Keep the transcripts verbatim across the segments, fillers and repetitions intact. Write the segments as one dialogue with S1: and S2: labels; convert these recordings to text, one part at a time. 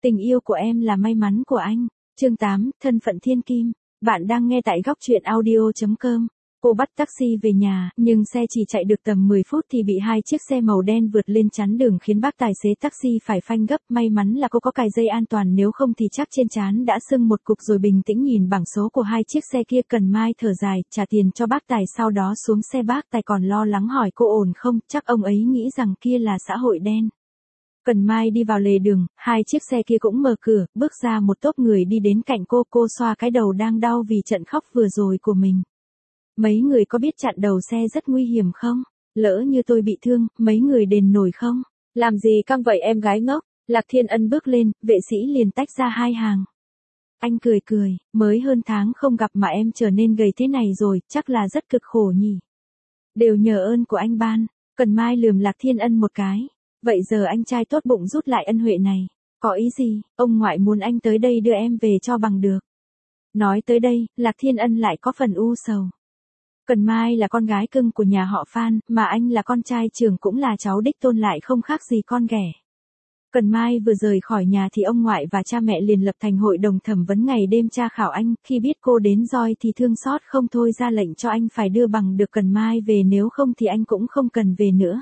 S1: Tình yêu của em là may mắn của anh. Chương tám, thân phận thiên kim. Bạn đang nghe tại góc truyện audio chấm com. Cô bắt taxi về nhà, nhưng xe chỉ chạy được tầm mười phút thì bị hai chiếc xe màu đen vượt lên chắn đường khiến bác tài xế taxi phải phanh gấp. May mắn là cô có cài dây an toàn, nếu không thì chắc trên trán đã sưng một cục rồi. Bình tĩnh nhìn bảng số của hai chiếc xe kia, Cần Mai thở dài, trả tiền cho bác tài, sau đó xuống xe. Bác tài còn lo lắng hỏi cô ổn không, chắc ông ấy nghĩ rằng kia là xã hội đen. Cần Mai đi vào lề đường, hai chiếc xe kia cũng mở cửa, bước ra một tốp người đi đến cạnh cô, cô xoa cái đầu đang đau vì trận khóc vừa rồi của mình. Mấy người có biết chặn đầu xe rất nguy hiểm không? Lỡ như tôi bị thương, mấy người đền nổi không? Làm gì căng vậy em gái ngốc? Lạc Thiên Ân bước lên, vệ sĩ liền tách ra hai hàng. Anh cười cười, mới hơn tháng không gặp mà em trở nên gầy thế này rồi, chắc là rất cực khổ nhỉ? Đều nhờ ơn của anh ban. Cần Mai lườm Lạc Thiên Ân một cái. Vậy giờ anh trai tốt bụng rút lại ân huệ này. Có ý gì, ông ngoại muốn anh tới đây đưa em về cho bằng được. Nói tới đây, Lạc Thiên Ân lại có phần u sầu. Cần Mai là con gái cưng của nhà họ Phan, mà anh là con trai trưởng cũng là cháu đích tôn, lại không khác gì con ghẻ. Cần Mai vừa rời khỏi nhà thì ông ngoại và cha mẹ liền lập thành hội đồng thẩm vấn ngày đêm tra khảo anh, khi biết cô đến roi thì thương xót không thôi, ra lệnh cho anh phải đưa bằng được Cần Mai về, nếu không thì anh cũng không cần về nữa.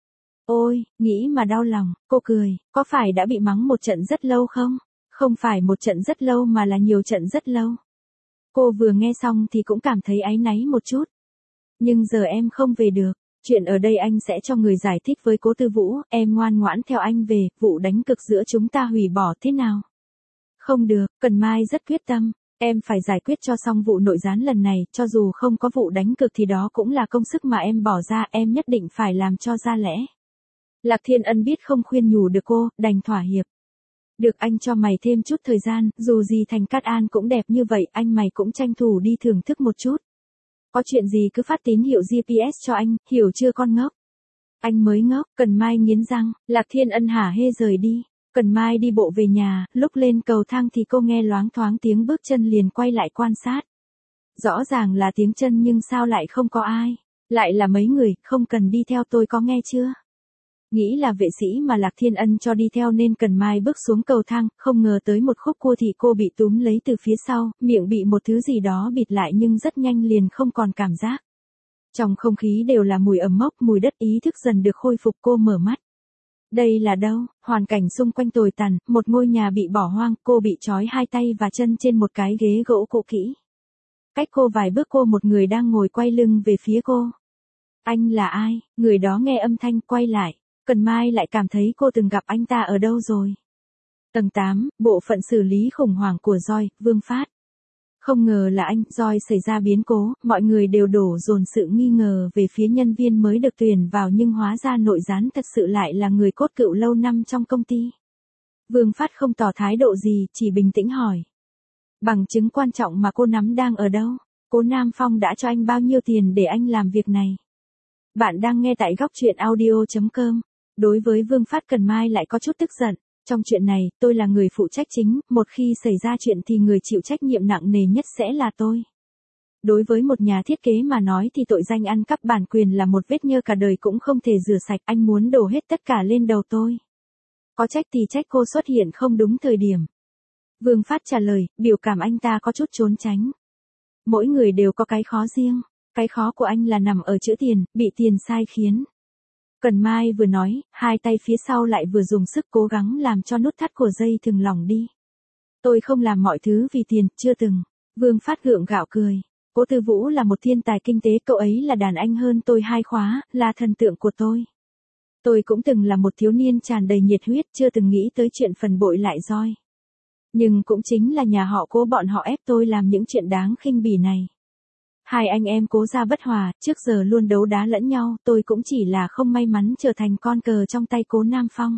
S1: Ôi, nghĩ mà đau lòng, cô cười, có phải đã bị mắng một trận rất lâu không? Không phải một trận rất lâu mà là nhiều trận rất lâu. Cô vừa nghe xong thì cũng cảm thấy áy náy một chút. Nhưng giờ em không về được, chuyện ở đây anh sẽ cho người giải thích với cố Tư Vũ, em ngoan ngoãn theo anh về, vụ đánh cực giữa chúng ta hủy bỏ thế nào? Không được, Cần Mai rất quyết tâm, em phải giải quyết cho xong vụ nội gián lần này, cho dù không có vụ đánh cực thì đó cũng là công sức mà em bỏ ra, em nhất định phải làm cho ra lẽ. Lạc Thiên Ân biết không khuyên nhủ được cô, đành thỏa hiệp. Được, anh cho mày thêm chút thời gian, dù gì Thành Cát An cũng đẹp như vậy, anh mày cũng tranh thủ đi thưởng thức một chút. Có chuyện gì cứ phát tín hiệu giê pê ét cho anh, hiểu chưa con ngốc? Anh mới ngốc, Cần Mai nghiến răng, Lạc Thiên Ân hả hê rời đi. Cần Mai đi bộ về nhà, lúc lên cầu thang thì cô nghe loáng thoáng tiếng bước chân liền quay lại quan sát. Rõ ràng là tiếng chân nhưng sao lại không có ai? Lại là mấy người, không cần đi theo tôi có nghe chưa? Nghĩ là vệ sĩ mà Lạc Thiên Ân cho đi theo nên Cần Mai bước xuống cầu thang, không ngờ tới một khúc cua thì cô bị túm lấy từ phía sau, miệng bị một thứ gì đó bịt lại nhưng rất nhanh liền không còn cảm giác. Trong không khí đều là mùi ẩm mốc, mùi đất, ý thức dần được khôi phục, cô mở mắt. Đây là đâu? Hoàn cảnh xung quanh tồi tàn, một ngôi nhà bị bỏ hoang, cô bị trói hai tay và chân trên một cái ghế gỗ cũ kỹ. Cách cô vài bước cô một người đang ngồi quay lưng về phía cô. Anh là ai? Người đó nghe âm thanh quay lại. Cần Mai lại cảm thấy cô từng gặp anh ta ở đâu rồi. Tầng tám, bộ phận xử lý khủng hoảng của Joy, Vương Phát. Không ngờ là anh, Joy xảy ra biến cố, mọi người đều đổ dồn sự nghi ngờ về phía nhân viên mới được tuyển vào, nhưng hóa ra nội gián thật sự lại là người cốt cựu lâu năm trong công ty. Vương Phát không tỏ thái độ gì, chỉ bình tĩnh hỏi. Bằng chứng quan trọng mà cô nắm đang ở đâu? Cố Nam Phong đã cho anh bao nhiêu tiền để anh làm việc này? Bạn đang nghe tại góc truyện audio chấm com. Đối với Vương Phát, Cần Mai lại có chút tức giận. Trong chuyện này, tôi là người phụ trách chính, một khi xảy ra chuyện thì người chịu trách nhiệm nặng nề nhất sẽ là tôi. Đối với một nhà thiết kế mà nói thì tội danh ăn cắp bản quyền là một vết nhơ cả đời cũng không thể rửa sạch, anh muốn đổ hết tất cả lên đầu tôi. Có trách thì trách cô xuất hiện không đúng thời điểm. Vương Phát trả lời, biểu cảm anh ta có chút trốn tránh. Mỗi người đều có cái khó riêng, cái khó của anh là nằm ở chữ tiền, bị tiền sai khiến. Cần Mai vừa nói, hai tay phía sau lại vừa dùng sức cố gắng làm cho nút thắt của dây thừng lỏng đi. Tôi không làm mọi thứ vì tiền, chưa từng. Vương Phát gượng gạo cười. Cố Tư Vũ là một thiên tài kinh tế, cậu ấy là đàn anh hơn tôi hai khóa, là thần tượng của tôi. Tôi cũng từng là một thiếu niên tràn đầy nhiệt huyết, chưa từng nghĩ tới chuyện phần bội lại Joy. Nhưng cũng chính là nhà họ Cố bọn họ ép tôi làm những chuyện đáng khinh bỉ này. Hai anh em Cố gia bất hòa, trước giờ luôn đấu đá lẫn nhau, tôi cũng chỉ là không may mắn trở thành con cờ trong tay Cố Nam Phong.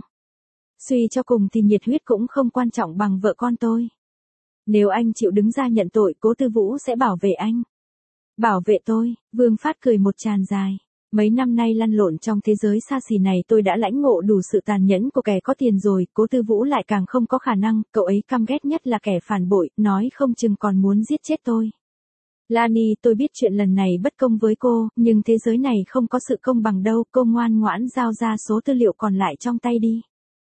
S1: Suy cho cùng thì nhiệt huyết cũng không quan trọng bằng vợ con tôi. Nếu anh chịu đứng ra nhận tội, Cố Tư Vũ sẽ bảo vệ anh. Bảo vệ tôi? Vương Phát cười một tràng dài. Mấy năm nay lăn lộn trong thế giới xa xỉ này tôi đã lãnh ngộ đủ sự tàn nhẫn của kẻ có tiền rồi, Cố Tư Vũ lại càng không có khả năng, cậu ấy căm ghét nhất là kẻ phản bội, nói không chừng còn muốn giết chết tôi. Lani, tôi biết chuyện lần này bất công với cô, nhưng thế giới này không có sự công bằng đâu, cô ngoan ngoãn giao ra số tư liệu còn lại trong tay đi.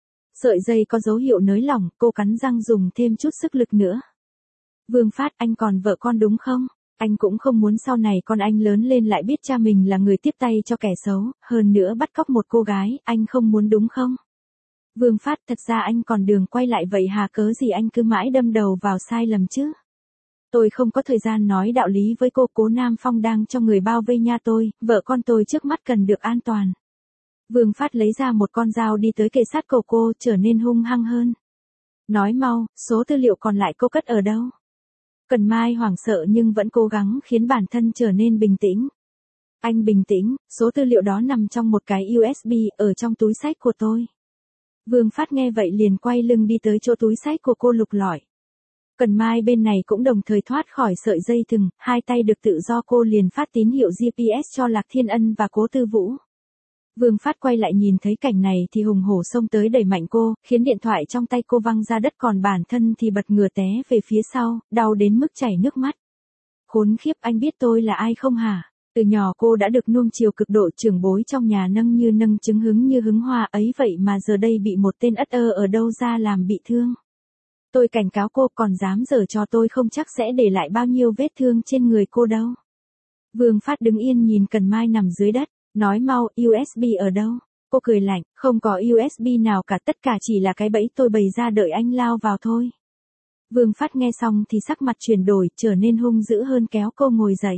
S1: Sợi dây có dấu hiệu nới lỏng, cô cắn răng dùng thêm chút sức lực nữa. Vương Phát, anh còn vợ con đúng không? Anh cũng không muốn sau này con anh lớn lên lại biết cha mình là người tiếp tay cho kẻ xấu, hơn nữa bắt cóc một cô gái, anh không muốn đúng không? Vương Phát, thật ra anh còn đường quay lại vậy hà, cớ gì anh cứ mãi đâm đầu vào sai lầm chứ? Tôi không có thời gian nói đạo lý với cô, Cố Nam Phong đang cho người bao vây nhà tôi, vợ con tôi trước mắt cần được an toàn. Vương Phát lấy ra một con dao đi tới kề sát cổ cô, trở nên hung hăng hơn. Nói mau, số tư liệu còn lại cô cất ở đâu? Cần Mai hoảng sợ nhưng vẫn cố gắng khiến bản thân trở nên bình tĩnh. Anh bình tĩnh, số tư liệu đó nằm trong một cái u ét bê, ở trong túi xách của tôi. Vương Phát nghe vậy liền quay lưng đi tới chỗ túi xách của cô lục lọi. Cần Mai bên này cũng đồng thời thoát khỏi sợi dây thừng, hai tay được tự do, cô liền phát tín hiệu giê pê ét cho Lạc Thiên Ân và Cố Tư Vũ. Vương Phát quay lại nhìn thấy cảnh này thì hùng hổ xông tới đẩy mạnh cô, khiến điện thoại trong tay cô văng ra đất, còn bản thân thì bật ngửa té về phía sau, đau đến mức chảy nước mắt. Khốn khiếp, anh biết tôi là ai không hả? Từ nhỏ cô đã được nuông chiều cực độ, trưởng bối trong nhà nâng như nâng trứng hứng như hứng hoa, ấy vậy mà giờ đây bị một tên ất ơ ở đâu ra làm bị thương. Tôi cảnh cáo cô, còn dám giở trò tôi không chắc sẽ để lại bao nhiêu vết thương trên người cô đâu. Vương Phát đứng yên nhìn Cần Mai nằm dưới đất, nói mau, u ét bê ở đâu? Cô cười lạnh, không có u ét bê nào cả, tất cả chỉ là cái bẫy tôi bày ra đợi anh lao vào thôi. Vương Phát nghe xong thì sắc mặt chuyển đổi, trở nên hung dữ hơn, kéo cô ngồi dậy.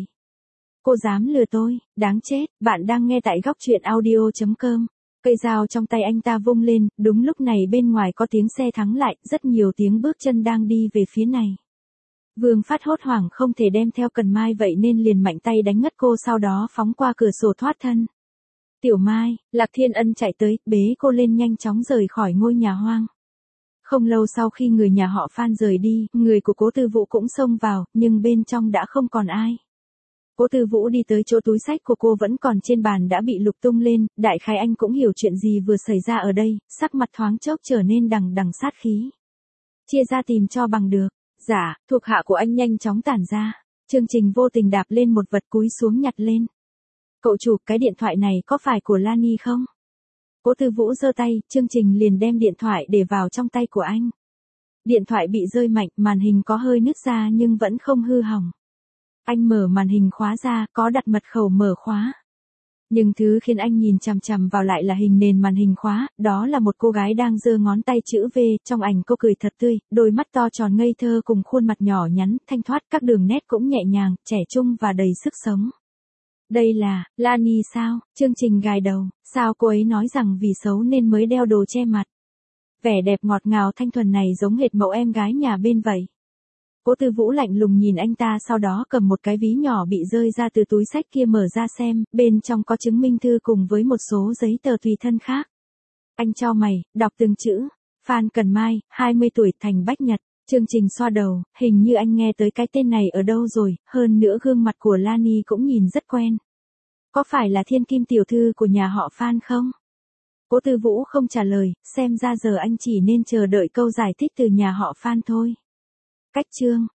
S1: Cô dám lừa tôi, đáng chết. Bạn đang nghe tại góc truyện audio chấm com. Cây dao trong tay anh ta vung lên, đúng lúc này bên ngoài có tiếng xe thắng lại, rất nhiều tiếng bước chân đang đi về phía này. Vương Phát hốt hoảng không thể đem theo Cần Mai vậy nên liền mạnh tay đánh ngất cô, sau đó phóng qua cửa sổ thoát thân. Tiểu Mai, Lạc Thiên Ân chạy tới, bế cô lên nhanh chóng rời khỏi ngôi nhà hoang. Không lâu sau khi người nhà họ Phan rời đi, người của Cố Tư Vũ cũng xông vào, nhưng bên trong đã không còn ai. Cố Tư Vũ đi tới chỗ túi xách của cô vẫn còn trên bàn đã bị lục tung lên, đại khái anh cũng hiểu chuyện gì vừa xảy ra ở đây, sắc mặt thoáng chốc trở nên đằng đằng sát khí. Chia ra tìm cho bằng được. Dạ, thuộc hạ của anh nhanh chóng tản ra. Chương Trình vô tình đạp lên một vật cúi xuống nhặt lên. Cậu chủ, cái điện thoại này có phải của Lani không? Cố Tư Vũ giơ tay, Chương Trình liền đem điện thoại để vào trong tay của anh. Điện thoại bị rơi mạnh, màn hình có hơi nứt ra nhưng vẫn không hư hỏng. Anh mở màn hình khóa ra, có đặt mật khẩu mở khóa. Nhưng thứ khiến anh nhìn chằm chằm vào lại là hình nền màn hình khóa, đó là một cô gái đang giơ ngón tay chữ V, trong ảnh cô cười thật tươi, đôi mắt to tròn ngây thơ cùng khuôn mặt nhỏ nhắn, thanh thoát, các đường nét cũng nhẹ nhàng, trẻ trung và đầy sức sống. Đây là, Lani sao? Chương Trình gài đầu, sao cô ấy nói rằng vì xấu nên mới đeo đồ che mặt. Vẻ đẹp ngọt ngào thanh thuần này giống hệt mẫu em gái nhà bên vậy. Cố Tư Vũ lạnh lùng nhìn anh ta, sau đó cầm một cái ví nhỏ bị rơi ra từ túi xách kia mở ra xem, bên trong có chứng minh thư cùng với một số giấy tờ tùy thân khác. Anh chau mày, đọc từng chữ. Phan Cần Mai, hai mươi tuổi, thành Bách Nhật. Chương Trình xoa đầu, hình như anh nghe tới cái tên này ở đâu rồi, hơn nữa gương mặt của Lani cũng nhìn rất quen. Có phải là Thiên Kim tiểu thư của nhà họ Phan không? Cố Tư Vũ không trả lời, xem ra giờ anh chỉ nên chờ đợi câu giải thích từ nhà họ Phan thôi. Cách chương